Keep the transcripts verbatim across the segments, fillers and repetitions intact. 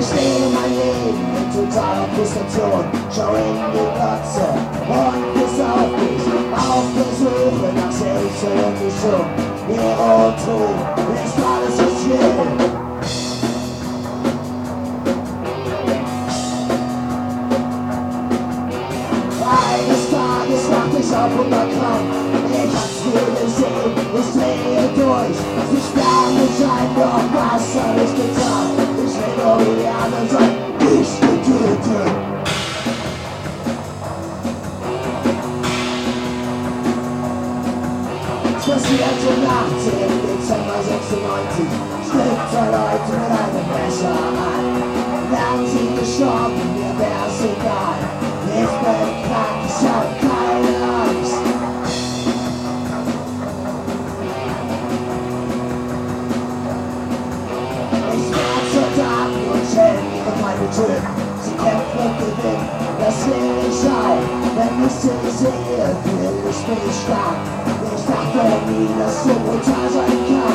Ich lebe mein Leben in totaler Frustration, schau in die Glotze und besauf mich auf der Suche nach Selbsterlösung. Ehre und Ruhm ist alles, was ich will. Eines Tages wacht ich auf und erkrank. Ich hab's nie gesehen, ich drehe durch. Sie sperren mich ein, doch was hab ich getan? Ich will nur wie die anderen sein, ich bin getötet. Es passierte nachts im Dezember sechsundneunzig. Schnippt zwei Leute mit einem Messer an. Wären sie gestorben, mir wär's egal. Ich bin krank, ich hab keine Angst. Ich werde Soldaten und Helden ihre Feinde töten. Sie kämpfen und gewinnen, das will ich auch. Wenn ich sie sehe, will ich mich stark. Ich dachte nie, dass so brutal sein kann.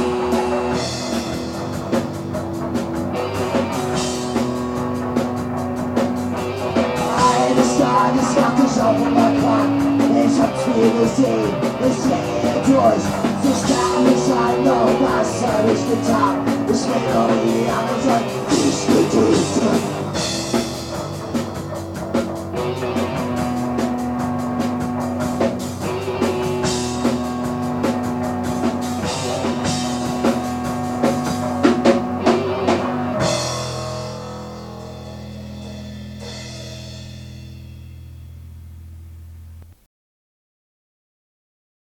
Tages wacht ich auf und war krank. Ich hab's viel gesehen, ich drehe durch. Sie sperren mich ein, doch was hab ich getan? Ich will nur wie die anderen sein, ich bin getötet.